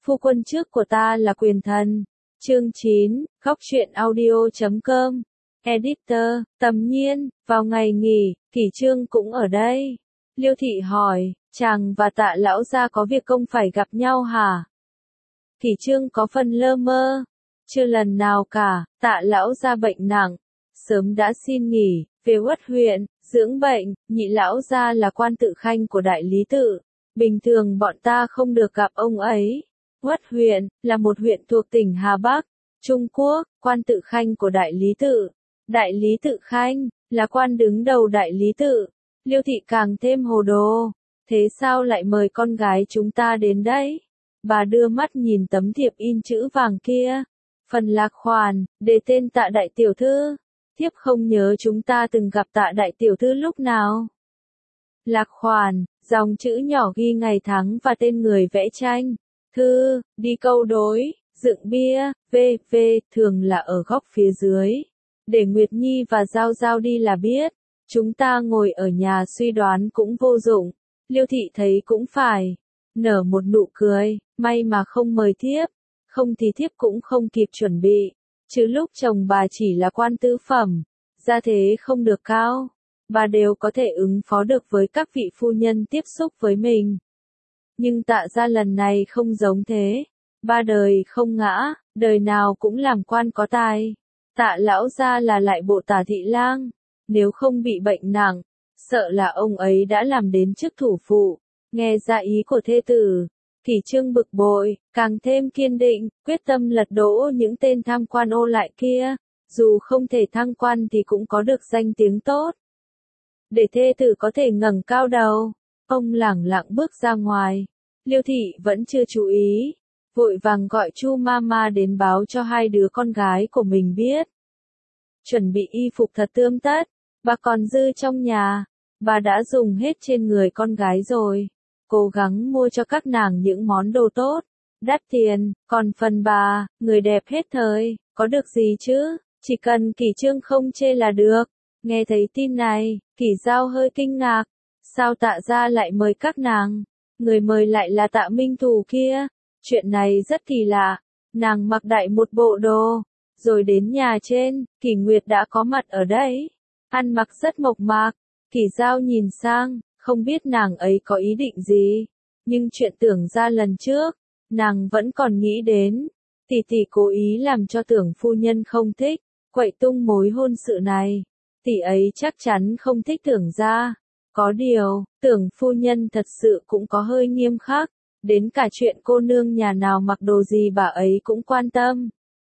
Phu quân trước của ta là quyền thần. Chương 9, Góc truyện audio.com. Editor, Tầm Nhiên, vào ngày nghỉ, Kỷ Trương cũng ở đây. Liêu Thị hỏi, chàng và Tạ lão gia có việc công phải gặp nhau hả? Kỷ Trương có phần lơ mơ. Chưa lần nào cả, Tạ lão gia bệnh nặng, sớm đã xin nghỉ, về Uất huyện, dưỡng bệnh. Nhị lão gia là quan tự khanh của đại lý tự. Bình thường bọn ta không được gặp ông ấy. Uất huyện, là một huyện thuộc tỉnh Hà Bắc, Trung Quốc, quan tự khanh của đại lý tự. Đại lý tự khanh, là quan đứng đầu đại lý tự. Liêu Thị càng thêm hồ đồ. Thế sao lại mời con gái chúng ta đến đây? Bà đưa mắt nhìn tấm thiệp in chữ vàng kia. Phần lạc khoản, để tên Tạ đại tiểu thư. Thiếp không nhớ chúng ta từng gặp Tạ đại tiểu thư lúc nào. Lạc khoản, dòng chữ nhỏ ghi ngày tháng và tên người vẽ tranh. Thư, đi câu đối, dựng bia, v.v. thường là ở góc phía dưới. Để Nguyệt Nhi và Giao Giao đi là biết. Chúng ta ngồi ở nhà suy đoán cũng vô dụng. Liêu Thị thấy cũng phải. Nở một nụ cười, may mà không mời thiếp. Không thì thiếp cũng không kịp chuẩn bị. Chứ lúc chồng bà chỉ là quan tứ phẩm, gia thế không được cao, bà đều có thể ứng phó được với các vị phu nhân tiếp xúc với mình. Nhưng Tạ gia lần này không giống thế. Ba đời không ngã, đời nào cũng làm quan có tài. Tạ lão gia là lại bộ Tả thị lang. Nếu không bị bệnh nặng, sợ là ông ấy đã làm đến chức thủ phụ. Nghe ra ý của thê tử, Kỷ Trương bực bội, càng thêm kiên định, quyết tâm lật đổ những tên tham quan ô lại kia. Dù không thể thăng quan thì cũng có được danh tiếng tốt. Để thê tử có thể ngẩng cao đầu, ông lẳng lặng bước ra ngoài. Liêu Thị vẫn chưa chú ý, vội vàng gọi Chu Mama đến báo cho hai đứa con gái của mình biết. Chuẩn bị y phục thật tươm tất, bà còn dư trong nhà, bà đã dùng hết trên người con gái rồi. Cố gắng mua cho các nàng những món đồ tốt, đắt tiền, còn phần bà, người đẹp hết thời, có được gì chứ, chỉ cần Kỷ Trương không chê là được. Nghe thấy tin này, Kỷ Giao hơi kinh ngạc, sao Tạ gia lại mời các nàng? Người mời lại là Tạ Minh Thù kia. Chuyện này rất kỳ lạ. Nàng mặc đại một bộ đồ, rồi đến nhà trên, Kỷ Nguyệt đã có mặt ở đấy. Ăn mặc rất mộc mạc. Kỷ Giao nhìn sang, không biết nàng ấy có ý định gì. Nhưng chuyện Tưởng ra lần trước, nàng vẫn còn nghĩ đến. Tỷ cố ý làm cho Tưởng phu nhân không thích, quậy tung mối hôn sự này. Tỷ ấy chắc chắn không thích Tưởng ra. Có điều, Tưởng phu nhân thật sự cũng có hơi nghiêm khắc, đến cả chuyện cô nương nhà nào mặc đồ gì bà ấy cũng quan tâm.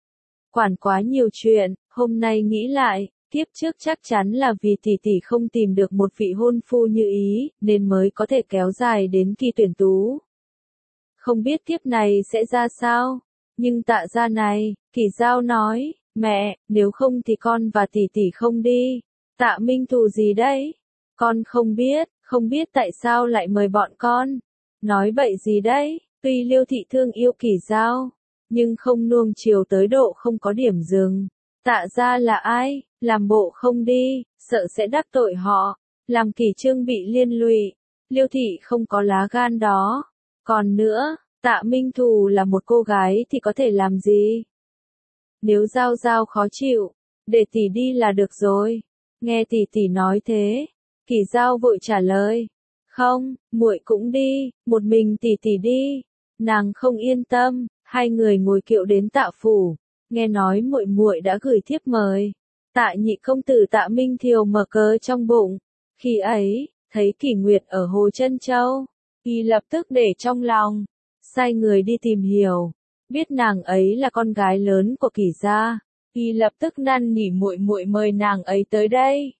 Quản quá nhiều chuyện, hôm nay nghĩ lại, kiếp trước chắc chắn là vì tỷ không tìm được một vị hôn phu như ý, nên mới có thể kéo dài đến kỳ tuyển tú. Không biết kiếp này sẽ ra sao, nhưng Tạ gia này, Kỷ Giao nói, mẹ, nếu không thì con và tỷ không đi. Tạ Minh Thù gì đấy? Con không biết tại sao lại mời bọn con. Nói bậy gì đấy, tuy Liêu Thị thương yêu Kỷ Giao, nhưng không nuông chiều tới độ không có điểm dừng. Tạ gia là ai, làm bộ không đi, sợ sẽ đắc tội họ, làm Kỷ Trương bị liên lụy. Liêu Thị không có lá gan đó. Còn nữa, Tạ Minh Thù là một cô gái thì có thể làm gì? Nếu Giao Giao khó chịu, để tỷ đi là được rồi. Nghe tỷ nói thế, Kỷ Giao vội trả lời, không, muội cũng đi, một mình tỷ đi. Nàng không yên tâm, hai người ngồi kiệu đến Tạ phủ, nghe nói muội đã gửi thiếp mời. Tạ nhị công tử Tạ Minh Thiều mở cớ trong bụng, khi ấy, thấy Kỷ Nguyệt ở Hồ Trân Châu, y lập tức để trong lòng, sai người đi tìm hiểu, biết nàng ấy là con gái lớn của Kỷ gia, y lập tức năn nỉ muội mời nàng ấy tới đây.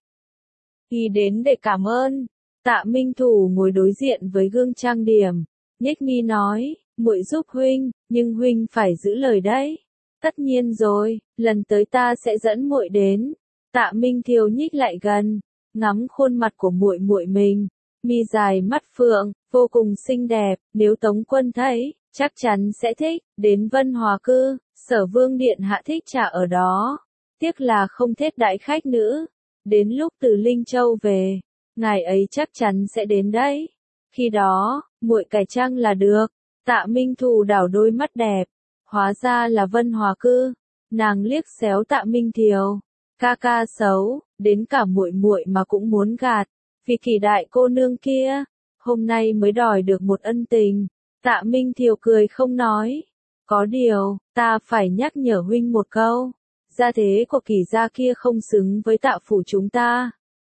Y đến để cảm ơn. Tạ Minh Thù ngồi đối diện với gương trang điểm, nhếch mi nói, muội giúp huynh, nhưng huynh phải giữ lời đấy. Tất nhiên rồi, lần tới ta sẽ dẫn muội đến. Tạ Minh Thiều nhích lại gần, ngắm khuôn mặt của muội mình, mi dài mắt phượng, vô cùng xinh đẹp, nếu Tống Quân thấy, chắc chắn sẽ thích. Đến Vân Hòa Cư, Sở Vương điện hạ thích trả ở đó, tiếc là không thết đãi khách nữ. Đến lúc từ Linh Châu về, ngài ấy chắc chắn sẽ đến đấy. Khi đó, muội cải trang là được. Tạ Minh Thù đảo đôi mắt đẹp, hóa ra là Vân Hòa Cư. Nàng liếc xéo Tạ Minh Thiều, ca ca xấu, đến cả muội muội mà cũng muốn gạt, vì Kỳ đại cô nương kia, hôm nay mới đòi được một ân tình. Tạ Minh Thiều cười không nói, có điều, ta phải nhắc nhở huynh một câu, gia thế của Kỳ gia kia không xứng với Tạ phủ chúng ta.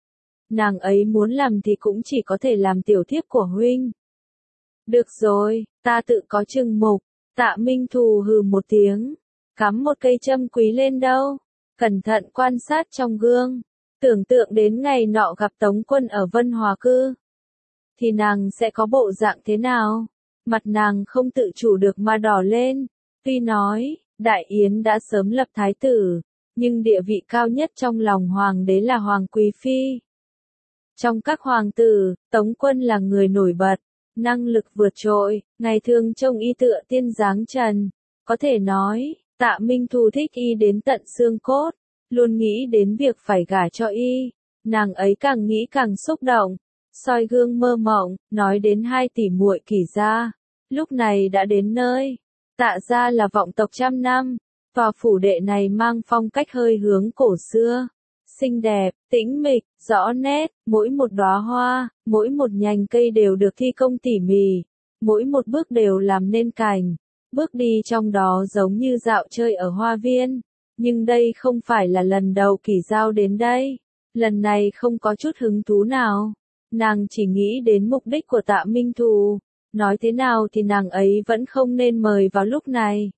Nàng ấy muốn làm thì cũng chỉ có thể làm tiểu thiếp của huynh. Được rồi, ta tự có chừng mục. Tạ Minh Thù hừ một tiếng, cắm một cây châm quý lên đâu, cẩn thận quan sát trong gương, tưởng tượng đến ngày nọ gặp Tống Quân ở Vân Hòa Cư, thì nàng sẽ có bộ dạng thế nào? Mặt nàng không tự chủ được mà đỏ lên, tuy nói, Đại Yến đã sớm lập thái tử, nhưng địa vị cao nhất trong lòng hoàng đế là Hoàng Quý Phi. Trong các hoàng tử, Tống Quân là người nổi bật, năng lực vượt trội, ngày thường trông y tựa tiên dáng trần. Có thể nói, Tạ Minh Thù thích y đến tận xương cốt, luôn nghĩ đến việc phải gả cho y. Nàng ấy càng nghĩ càng xúc động, soi gương mơ mộng, nói đến hai tỷ muội Kỳ gia. Lúc này đã đến nơi, Tạ gia là vọng tộc trăm năm, tòa phủ đệ này mang phong cách hơi hướng cổ xưa. Xinh đẹp, tĩnh mịch, rõ nét, mỗi một đóa hoa, mỗi một nhành cây đều được thi công tỉ mỉ, mỗi một bước đều làm nên cảnh. Bước đi trong đó giống như dạo chơi ở hoa viên, nhưng đây không phải là lần đầu Kỳ Giao đến đây. Lần này không có chút hứng thú nào, nàng chỉ nghĩ đến mục đích của Tạ Minh Thù, nói thế nào thì nàng ấy vẫn không nên mời vào lúc này.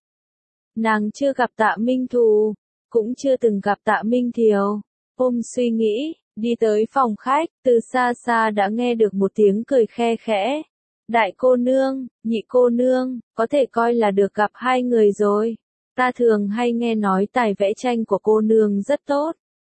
Nàng chưa gặp Tạ Minh Thù, cũng chưa từng gặp Tạ Minh Thiều. Ôm suy nghĩ, đi tới phòng khách, từ xa xa đã nghe được một tiếng cười khe khẽ. Đại cô nương, nhị cô nương, có thể coi là được gặp hai người rồi. Ta thường hay nghe nói tài vẽ tranh của cô nương rất tốt.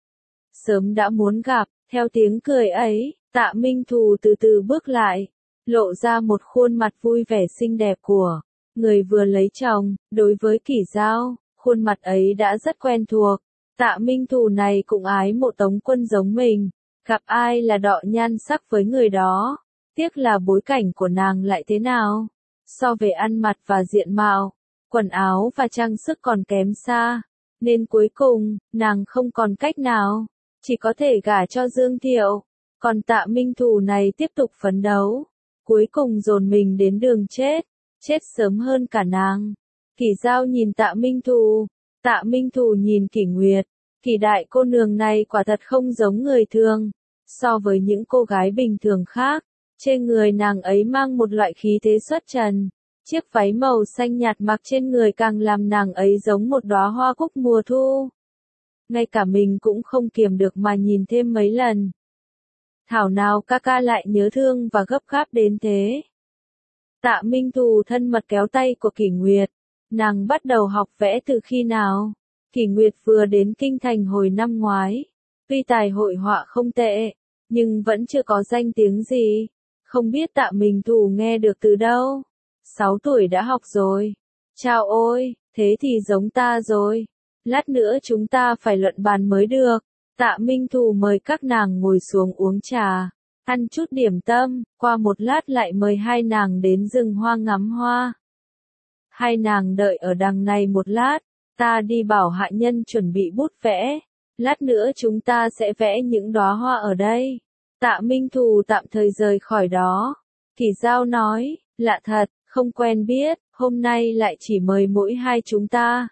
Sớm đã muốn gặp, theo tiếng cười ấy, Tạ Minh Thù từ từ bước lại, lộ ra một khuôn mặt vui vẻ xinh đẹp của người vừa lấy chồng. Đối với Kỳ Giao, khuôn mặt ấy đã rất quen thuộc. Tạ Minh Thù này cũng ái mộ Tống Quân giống mình, gặp ai là đọ nhan sắc với người đó. Tiếc là bối cảnh của nàng lại thế nào? So về ăn mặc và diện mạo, quần áo và trang sức còn kém xa, nên cuối cùng, nàng không còn cách nào, chỉ có thể gả cho Dương Thiệu. Còn Tạ Minh Thù này tiếp tục phấn đấu, cuối cùng dồn mình đến đường chết, chết sớm hơn cả nàng. Kỳ Giao nhìn Tạ Minh Thù, Tạ Minh Thù nhìn Kỷ Nguyệt, Kỳ đại cô nương này quả thật không giống người thường, so với những cô gái bình thường khác, trên người nàng ấy mang một loại khí thế xuất trần, chiếc váy màu xanh nhạt mặc trên người càng làm nàng ấy giống một đóa hoa cúc mùa thu. Ngay cả mình cũng không kiềm được mà nhìn thêm mấy lần. Thảo nào ca ca lại nhớ thương và gấp gáp đến thế. Tạ Minh Thù thân mật kéo tay của Kỷ Nguyệt, nàng bắt đầu học vẽ từ khi nào? Kỷ Nguyệt vừa đến Kinh Thành hồi năm ngoái, tuy tài hội họa không tệ, nhưng vẫn chưa có danh tiếng gì, không biết Tạ Minh Thù nghe được từ đâu. 6 tuổi đã học rồi. Chao ôi, thế thì giống ta rồi. Lát nữa chúng ta phải luận bàn mới được. Tạ Minh Thù mời các nàng ngồi xuống uống trà, ăn chút điểm tâm, qua một lát lại mời hai nàng đến rừng hoa ngắm hoa. Hai nàng đợi ở đằng này một lát, ta đi bảo hạ nhân chuẩn bị bút vẽ, lát nữa chúng ta sẽ vẽ những đóa hoa ở đây. Tạ Minh Thù tạm thời rời khỏi đó. Kỳ Giao nói, lạ thật, không quen biết, hôm nay lại chỉ mời mỗi hai chúng ta.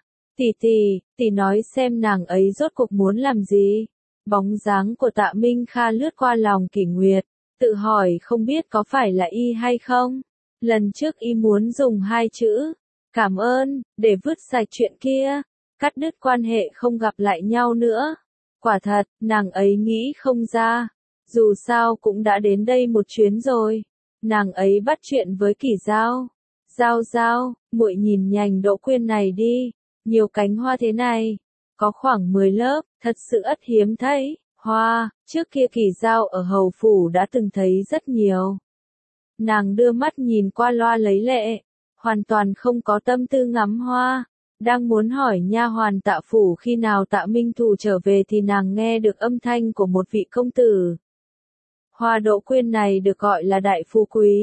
Tỷ nói xem nàng ấy rốt cuộc muốn làm gì. Bóng dáng của Tạ Minh Kha lướt qua lòng Kỷ Nguyệt, tự hỏi không biết có phải là y hay không. Lần trước y muốn dùng hai chữ, cảm ơn, để vứt sạch chuyện kia, cắt đứt quan hệ không gặp lại nhau nữa. Quả thật, nàng ấy nghĩ không ra. Dù sao cũng đã đến đây một chuyến rồi. Nàng ấy bắt chuyện với Kỳ Giao. Giao, muội nhìn nhành đỗ quyên này đi, nhiều cánh hoa thế này, có khoảng 10 lớp, thật sự ất hiếm thấy. Hoa, trước kia Kỳ Giao ở hầu phủ đã từng thấy rất nhiều. Nàng đưa mắt nhìn qua loa lấy lệ, hoàn toàn không có tâm tư ngắm hoa. Đang muốn hỏi nha hoàn Tạ phủ khi nào Tạ Minh Thù trở về thì nàng nghe được âm thanh của một vị công tử. Hoa đỗ quyên này được gọi là đại phú quý,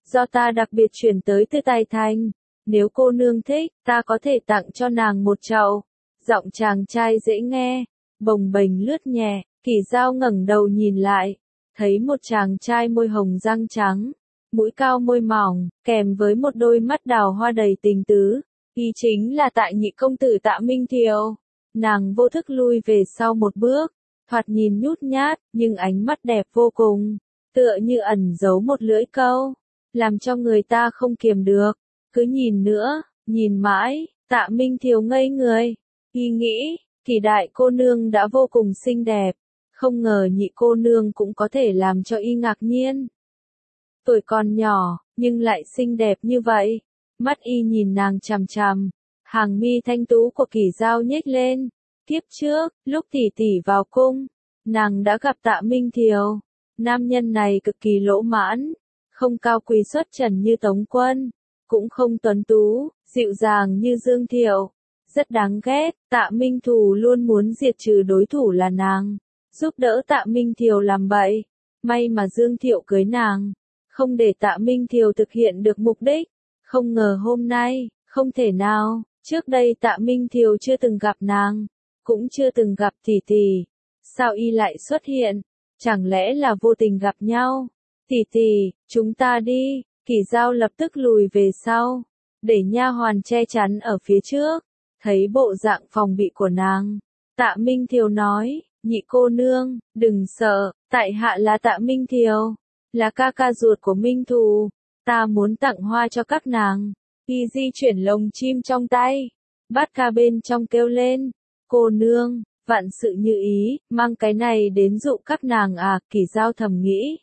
do ta đặc biệt chuyển tới từ Tài Thành. Nếu cô nương thích, ta có thể tặng cho nàng một chậu. Giọng chàng trai dễ nghe, bồng bềnh lướt nhẹ, Kỷ Dao ngẩng đầu nhìn lại, thấy một chàng trai môi hồng răng trắng, mũi cao môi mỏng, kèm với một đôi mắt đào hoa đầy tình tứ. Y chính là Tạ nhị công tử Tạ Minh Thiều. Nàng vô thức lui về sau một bước, thoạt nhìn nhút nhát, nhưng ánh mắt đẹp vô cùng, tựa như ẩn giấu một lưỡi câu, làm cho người ta không kiềm được. Cứ nhìn nữa, nhìn mãi, Tạ Minh Thiều ngây người. Y nghĩ, Kỷ đại cô nương đã vô cùng xinh đẹp, không ngờ nhị cô nương cũng có thể làm cho y ngạc nhiên. Tuổi còn nhỏ, nhưng lại xinh đẹp như vậy. Mắt y nhìn nàng chằm chằm, hàng mi thanh tú của Kỷ Dao nhếch lên. Kiếp trước, lúc tỷ tỷ vào cung, nàng đã gặp Tạ Minh Thiều. Nam nhân này cực kỳ lỗ mãn, không cao quý xuất trần như Tống Quân, cũng không tuấn tú, dịu dàng như Dương Thiệu. Rất đáng ghét, Tạ Minh Thù luôn muốn diệt trừ đối thủ là nàng, giúp đỡ Tạ Minh Thiều làm bậy. May mà Dương Thiệu cưới nàng, không để Tạ Minh Thiều thực hiện được mục đích. Không ngờ hôm nay, không thể nào, trước đây Tạ Minh Thiều chưa từng gặp nàng, cũng chưa từng gặp tỷ tỷ. Sao y lại xuất hiện? Chẳng lẽ là vô tình gặp nhau? Tỷ tỷ, chúng ta đi. Kỷ Dao lập tức lùi về sau, để nha hoàn che chắn ở phía trước. Thấy bộ dạng phòng bị của nàng, Tạ Minh Thiều nói, nhị cô nương, đừng sợ, tại hạ là Tạ Minh Thiều, là ca ca ruột của Minh Thù, ta muốn tặng hoa cho các nàng. Y di chuyển lồng chim trong tay, bát ca bên trong kêu lên, cô nương, vạn sự như ý, mang cái này đến dụ các nàng à? Kỷ Dao thầm nghĩ.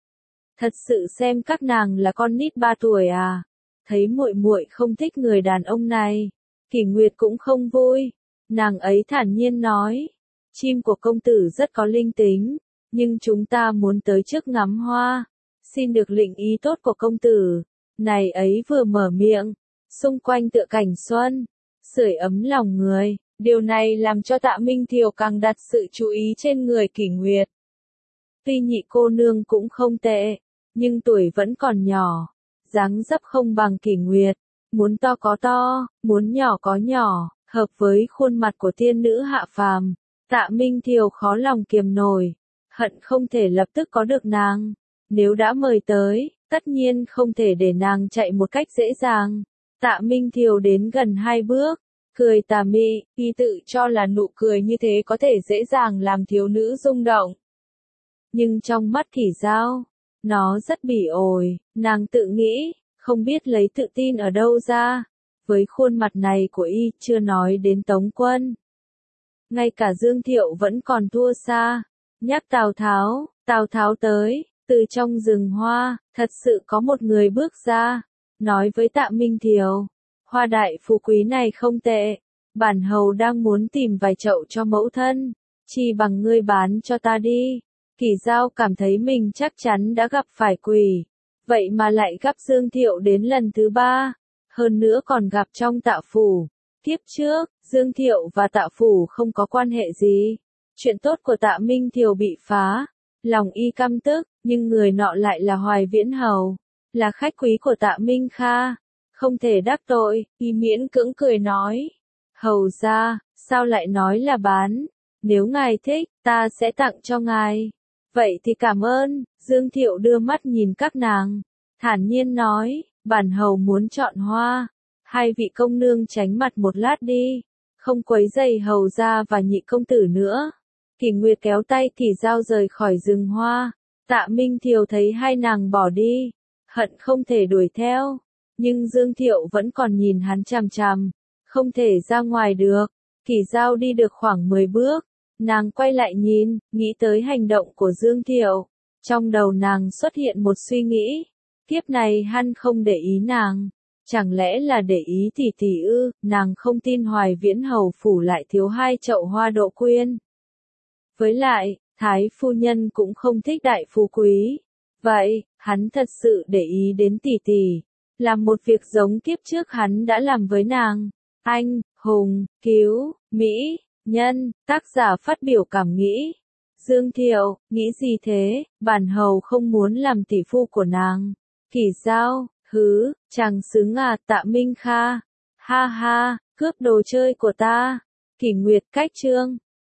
Thật sự xem các nàng là con nít 3 tuổi à? Thấy muội muội không thích người đàn ông này, Kỷ Nguyệt cũng không vui. Nàng ấy thản nhiên nói, chim của công tử rất có linh tính, nhưng chúng ta muốn tới trước ngắm hoa, xin được lĩnh ý tốt của công tử. Này ấy vừa mở miệng, xung quanh tựa cảnh xuân, sưởi ấm lòng người. Điều này làm cho Tạ Minh Thiều càng đặt sự chú ý trên người Kỷ Nguyệt. Tuy nhị cô nương cũng không tệ, nhưng tuổi vẫn còn nhỏ, dáng dấp không bằng Kỷ Nguyệt, muốn to có to, muốn nhỏ có nhỏ, hợp với khuôn mặt của tiên nữ hạ phàm. Tạ Minh Thiều khó lòng kiềm nổi, hận không thể lập tức có được nàng. Nếu đã mời tới, tất nhiên không thể để nàng chạy một cách dễ dàng. Tạ Minh Thiều đến gần 2 bước, cười tà mị, y tự cho là nụ cười như thế có thể dễ dàng làm thiếu nữ rung động. Nhưng trong mắt Kỷ Dao, nó rất bỉ ổi, nàng tự nghĩ, không biết lấy tự tin ở đâu ra. Với khuôn mặt này của y, chưa nói đến Tống Quân, ngay cả Dương Thiệu vẫn còn thua xa. Nhắc Tào Tháo tới, từ trong rừng hoa, thật sự có một người bước ra, nói với Tạ Minh Thiều, hoa đại phú quý này không tệ, bản hầu đang muốn tìm vài chậu cho mẫu thân, chi bằng ngươi bán cho ta đi. Kỷ Dao cảm thấy mình chắc chắn đã gặp phải quỷ, vậy mà lại gặp Dương Thiệu đến lần thứ 3, hơn nữa còn gặp trong Tạ phủ. Kiếp trước, Dương Thiệu và Tạ phủ không có quan hệ gì. Chuyện tốt của Tạ Minh Thiều bị phá, lòng y căm tức, nhưng người nọ lại là Hoài Viễn Hầu, là khách quý của Tạ Minh Kha, không thể đắc tội. Y miễn cưỡng cười nói, hầu gia, sao lại nói là bán, nếu ngài thích, ta sẽ tặng cho ngài. Vậy thì cảm ơn. Dương Thiệu đưa mắt nhìn các nàng, thản nhiên nói, bản hầu muốn chọn hoa, hai vị công nương tránh mặt một lát đi, không quấy rầy hầu gia và nhị công tử nữa. Kỷ Nguyệt kéo tay Kỷ Dao rời khỏi rừng hoa. Tạ Minh Thiều thấy hai nàng bỏ đi, hận không thể đuổi theo, nhưng Dương Thiệu vẫn còn nhìn hắn chằm chằm, không thể ra ngoài được. Kỷ Dao đi được khoảng 10 bước, nàng quay lại nhìn, nghĩ tới hành động của Dương Thiệu. Trong đầu nàng xuất hiện một suy nghĩ, kiếp này hắn không để ý nàng, chẳng lẽ là để ý tỷ tỷ ư? Nàng không tin Hoài Viễn Hầu phủ lại thiếu 2 chậu hoa Đỗ Quyên. Với lại, Thái phu nhân cũng không thích đại phú quý. Vậy, hắn thật sự để ý đến tỷ tỷ, làm một việc giống kiếp trước hắn đã làm với nàng. Anh, hùng, cứu, mỹ, nhân, tác giả phát biểu cảm nghĩ. Dương Thiệu, nghĩ gì thế, bản hầu không muốn làm tỷ phu của nàng. Kỷ Giao, hứ, chàng xứng à, Tạ Minh Kha. Ha ha, cướp đồ chơi của ta. Kỷ Nguyệt, cách chương.